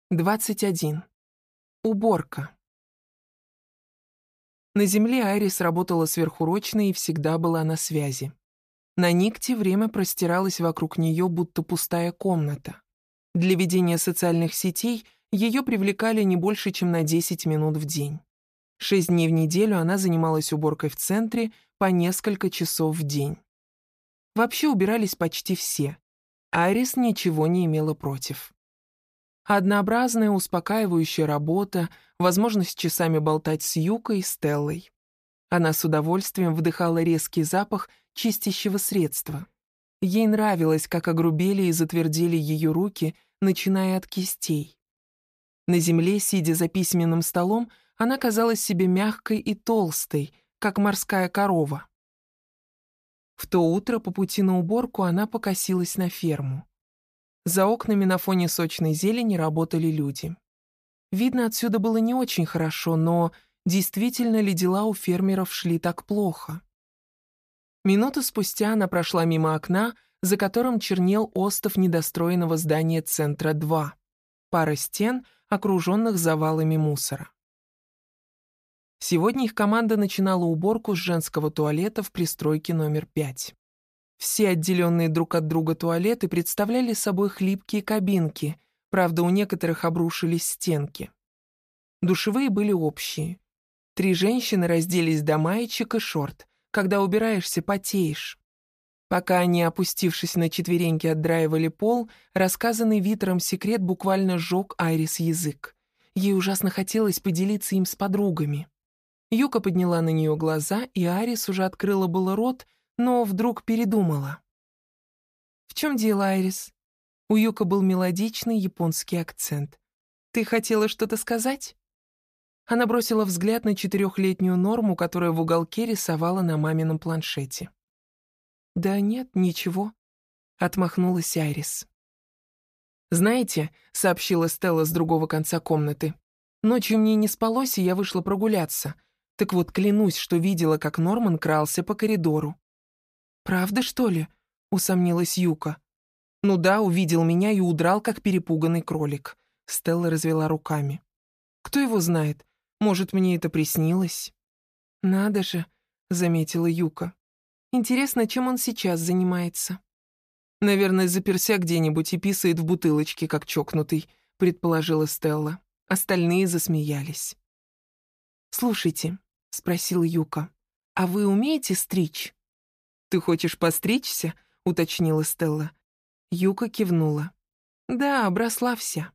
21. Уборка. На земле Айрис работала сверхурочно и всегда была на связи. На Никте время простиралось вокруг нее, будто пустая комната. Для ведения социальных сетей ее привлекали не больше, чем на 10 минут в день. 6 дней в неделю она занималась уборкой в центре по несколько часов в день. Вообще убирались почти все. Айрис ничего не имела против. Однообразная, успокаивающая работа, возможность часами болтать с Юкой и Стеллой. Она с удовольствием вдыхала резкий запах чистящего средства. Ей нравилось, как огрубели и затвердели ее руки, начиная от кистей. На земле, сидя за письменным столом, она казалась себе мягкой и толстой, как морская корова. В то утро по пути на уборку она покосилась на ферму. За окнами на фоне сочной зелени работали люди. Видно, отсюда было не очень хорошо, но действительно ли дела у фермеров шли так плохо? Минуту спустя она прошла мимо окна, за которым чернел остов недостроенного здания центра 2. Пара стен, окруженных завалами мусора. Сегодня их команда начинала уборку с женского туалета в пристройке номер 5. Все отделенные друг от друга туалеты представляли собой хлипкие кабинки, правда, у некоторых обрушились стенки. Душевые были общие. 3 женщины разделись до маечек и шорт. Когда убираешься, потеешь. Пока они, опустившись на четвереньки, отдраивали пол, рассказанный Витером секрет буквально сжег Айрис язык. Ей ужасно хотелось поделиться им с подругами. Юка подняла на нее глаза, и Айрис уже открыла было рот, но вдруг передумала. «В чем дело, Айрис?» У Юка был мелодичный японский акцент. «Ты хотела что-то сказать?» Она бросила взгляд на 4-летнюю Норму, которая в уголке рисовала на мамином планшете. «Да нет, ничего», — отмахнулась Айрис. «Знаете», — сообщила Стелла с другого конца комнаты, «ночью мне не спалось, и я вышла прогуляться. Так вот, клянусь, что видела, как Норман крался по коридору». «Правда, что ли?» — усомнилась Юка. «Ну да, увидел меня и удрал, как перепуганный кролик». Стелла развела руками. «Кто его знает? Может, мне это приснилось?» «Надо же», — заметила Юка. «Интересно, чем он сейчас занимается?» «Наверное, заперся где-нибудь и писает в бутылочке, как чокнутый», — предположила Стелла. Остальные засмеялись. «Слушайте», — спросила Юка, — «а вы умеете стричь?» «Ты хочешь постричься?» — уточнила Стелла. Юка кивнула. «Да, обросла вся».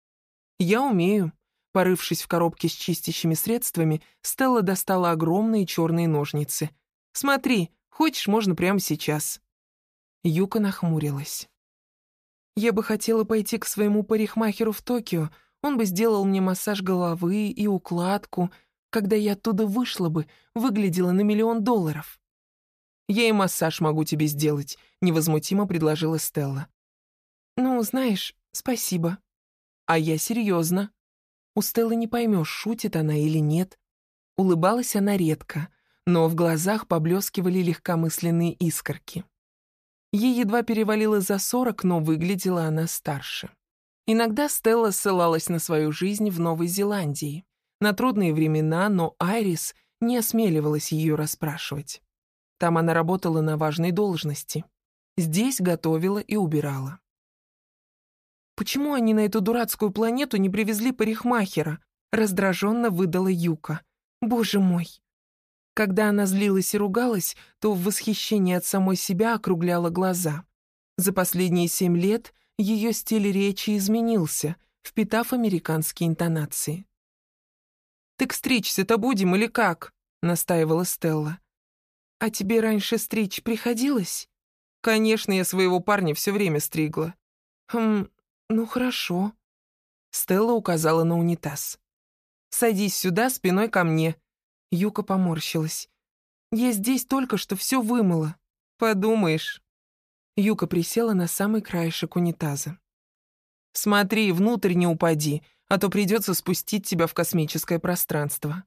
«Я умею». Порывшись в коробке с чистящими средствами, Стелла достала огромные черные ножницы. «Смотри, хочешь, можно прямо сейчас». Юка нахмурилась. «Я бы хотела пойти к своему парикмахеру в Токио. Он бы сделал мне массаж головы и укладку. Когда я оттуда вышла бы, выглядела на $1 миллион. «Я и массаж могу тебе сделать», — невозмутимо предложила Стелла. «Ну, знаешь, спасибо». «А я серьезно». У Стеллы не поймешь, шутит она или нет. Улыбалась она редко, но в глазах поблескивали легкомысленные искорки. Ей едва перевалило за 40, но выглядела она старше. Иногда Стелла ссылалась на свою жизнь в Новой Зеландии, на трудные времена, но Айрис не осмеливалась ее расспрашивать. Там она работала на важной должности. Здесь готовила и убирала. «Почему они на эту дурацкую планету не привезли парикмахера?» раздраженно выдала Юка. «Боже мой!» Когда она злилась и ругалась, то в восхищении от самой себя округляла глаза. За последние 7 лет ее стиль речи изменился, впитав американские интонации. «Так стричься-то будем или как?» — настаивала Стелла. «А тебе раньше стричь приходилось?» «Конечно, я своего парня все время стригла». Ну хорошо». Стелла указала на унитаз. «Садись сюда, спиной ко мне». Юка поморщилась. «Я здесь только что все вымыла». «Подумаешь». Юка присела на самый краешек унитаза. «Смотри, внутрь не упади, а то придется спустить тебя в космическое пространство».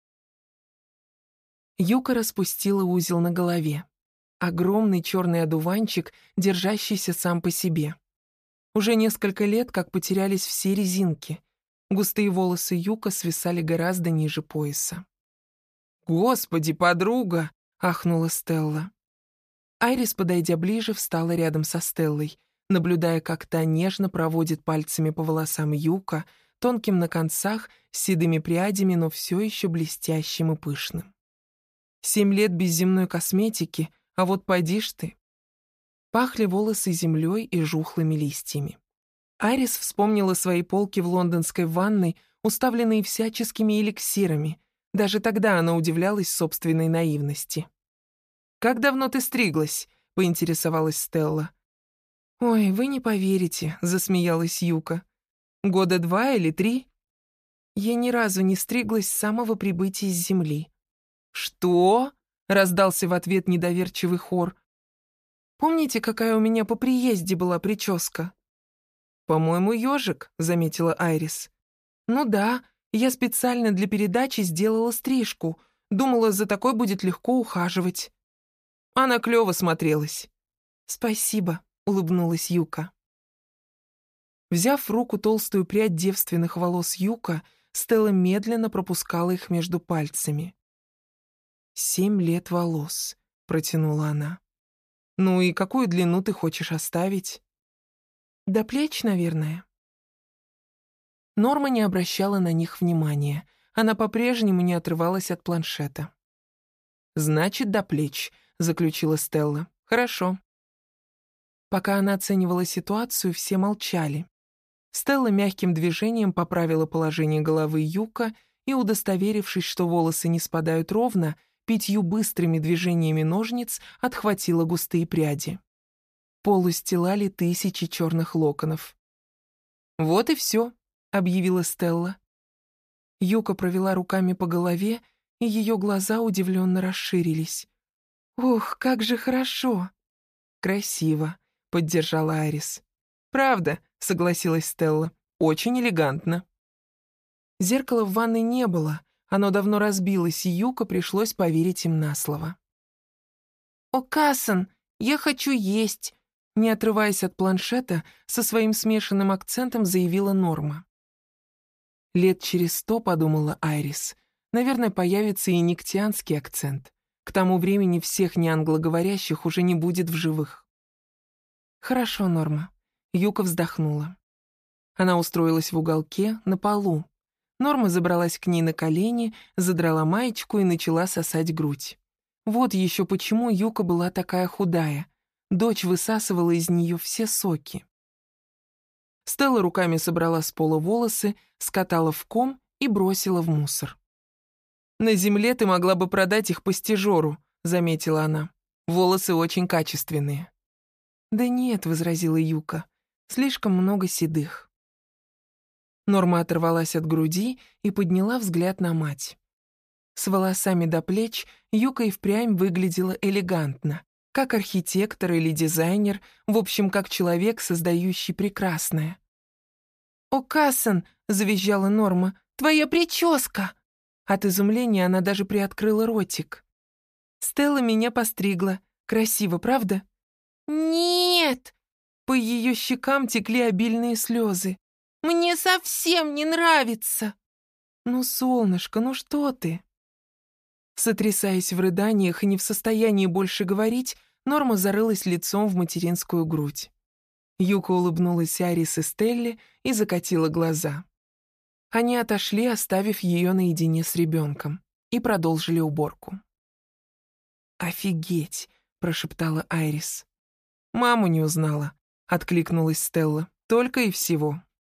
Юка распустила узел на голове. Огромный черный одуванчик, держащийся сам по себе. Уже несколько лет, как потерялись все резинки. Густые волосы Юка свисали гораздо ниже пояса. «Господи, подруга!» — ахнула Стелла. Айрис, подойдя ближе, встала рядом со Стеллой, наблюдая, как та нежно проводит пальцами по волосам Юка, тонким на концах, с седыми прядями, но все еще блестящим и пышным. 7 лет без земной косметики, а вот поди ж ты. Пахли волосы землей и жухлыми листьями. Айрис вспомнила свои полки в лондонской ванной, уставленные всяческими эликсирами. Даже тогда она удивлялась собственной наивности. «Как давно ты стриглась?» — поинтересовалась Стелла. «Ой, вы не поверите», — засмеялась Юка. «Года 2 или 3? Я ни разу не стриглась с самого прибытия с земли». «Что?» — раздался в ответ недоверчивый хор. «Помните, какая у меня по приезде была прическа?» «По-моему, ежик», — заметила Айрис. «Ну да, я специально для передачи сделала стрижку. Думала, за такой будет легко ухаживать». Она клёво смотрелась. «Спасибо», — улыбнулась Юка. Взяв в руку толстую прядь девственных волос Юка, Стелла медленно пропускала их между пальцами. 7 лет волос», — протянула она. «Ну и какую длину ты хочешь оставить?» «До плеч, наверное». Норма не обращала на них внимания. Она по-прежнему не отрывалась от планшета. «Значит, до плеч», — заключила Стелла. «Хорошо». Пока она оценивала ситуацию, все молчали. Стелла мягким движением поправила положение головы Юка и, удостоверившись, что волосы не спадают ровно, 5 быстрыми движениями ножниц отхватила густые пряди. Пол устилали тысячи черных локонов. «Вот и все», — объявила Стелла. Юка провела руками по голове, и ее глаза удивленно расширились. «Ох, как же хорошо!» «Красиво», — поддержала Айрис. «Правда», — согласилась Стелла, — «очень элегантно». Зеркала в ванной не было, оно давно разбилось, и Юка пришлось поверить им на слово. «О, Кассан, я хочу есть!» Не отрываясь от планшета, со своим смешанным акцентом заявила Норма. «Лет через 100, — подумала Айрис, — наверное, появится и никтианский акцент. К тому времени всех неанглоговорящих уже не будет в живых». «Хорошо, Норма». Юка вздохнула. Она устроилась в уголке, на полу. Норма забралась к ней на колени, задрала маечку и начала сосать грудь. Вот еще почему Юка была такая худая. Дочь высасывала из нее все соки. Стелла руками собрала с пола волосы, скатала в ком и бросила в мусор. «На земле ты могла бы продать их по стежеру», — заметила она. «Волосы очень качественные». «Да нет», — возразила Юка, — «слишком много седых». Норма оторвалась от груди и подняла взгляд на мать. С волосами до плеч Юка и впрямь выглядела элегантно, как архитектор или дизайнер, в общем, как человек, создающий прекрасное. «О, Кассан!» — завизжала Норма. «Твоя прическа!» От изумления она даже приоткрыла ротик. «Стелла меня постригла. Красиво, правда?» «Нет!» По ее щекам текли обильные слезы. «Мне совсем не нравится!» «Ну, солнышко, ну что ты?» Сотрясаясь в рыданиях и не в состоянии больше говорить, Норма зарылась лицом в материнскую грудь. Юка улыбнулась Айрис и Стелле и закатила глаза. Они отошли, оставив ее наедине с ребенком, и продолжили уборку. «Офигеть!» — прошептала Айрис. «Маму не узнала», — откликнулась Стелла. «Только и всего».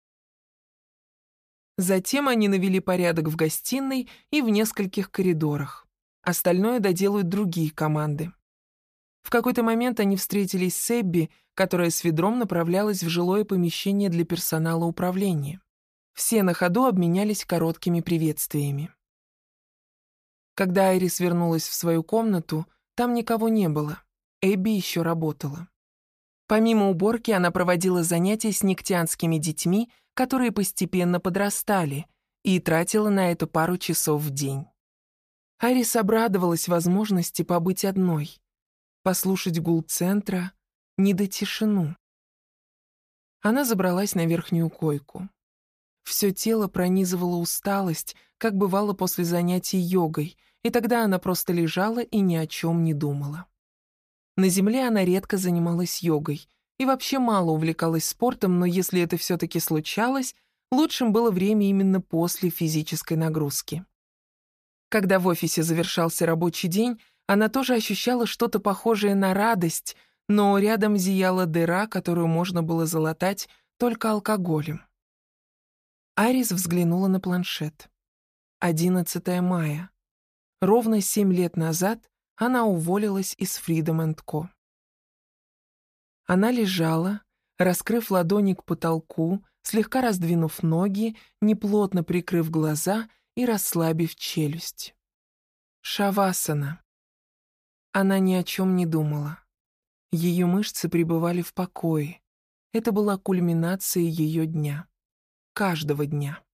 Затем они навели порядок в гостиной и в нескольких коридорах. Остальное доделают другие команды. В какой-то момент они встретились с Эбби, которая с ведром направлялась в жилое помещение для персонала управления. Все на ходу обменялись короткими приветствиями. Когда Айрис вернулась в свою комнату, там никого не было. Эбби еще работала. Помимо уборки она проводила занятия с никтианскими детьми, которые постепенно подрастали, и тратила на это пару часов в день. Айрис обрадовалась возможности побыть одной, послушать гул центра, не до тишину. Она забралась на верхнюю койку. Все тело пронизывала усталость, как бывало после занятий йогой, и тогда она просто лежала и ни о чем не думала. На земле она редко занималась йогой и вообще мало увлекалась спортом, но если это все-таки случалось, лучшим было время именно после физической нагрузки. Когда в офисе завершался рабочий день, она тоже ощущала что-то похожее на радость, но рядом зияла дыра, которую можно было залатать только алкоголем. Арис взглянула на планшет. 11 мая. Ровно 7 лет назад она уволилась из Freedom & Co. Она лежала, раскрыв ладони к потолку, слегка раздвинув ноги, неплотно прикрыв глаза и расслабив челюсть. Шавасана. Она ни о чем не думала. Ее мышцы пребывали в покое. Это была кульминация ее дня. Каждого дня.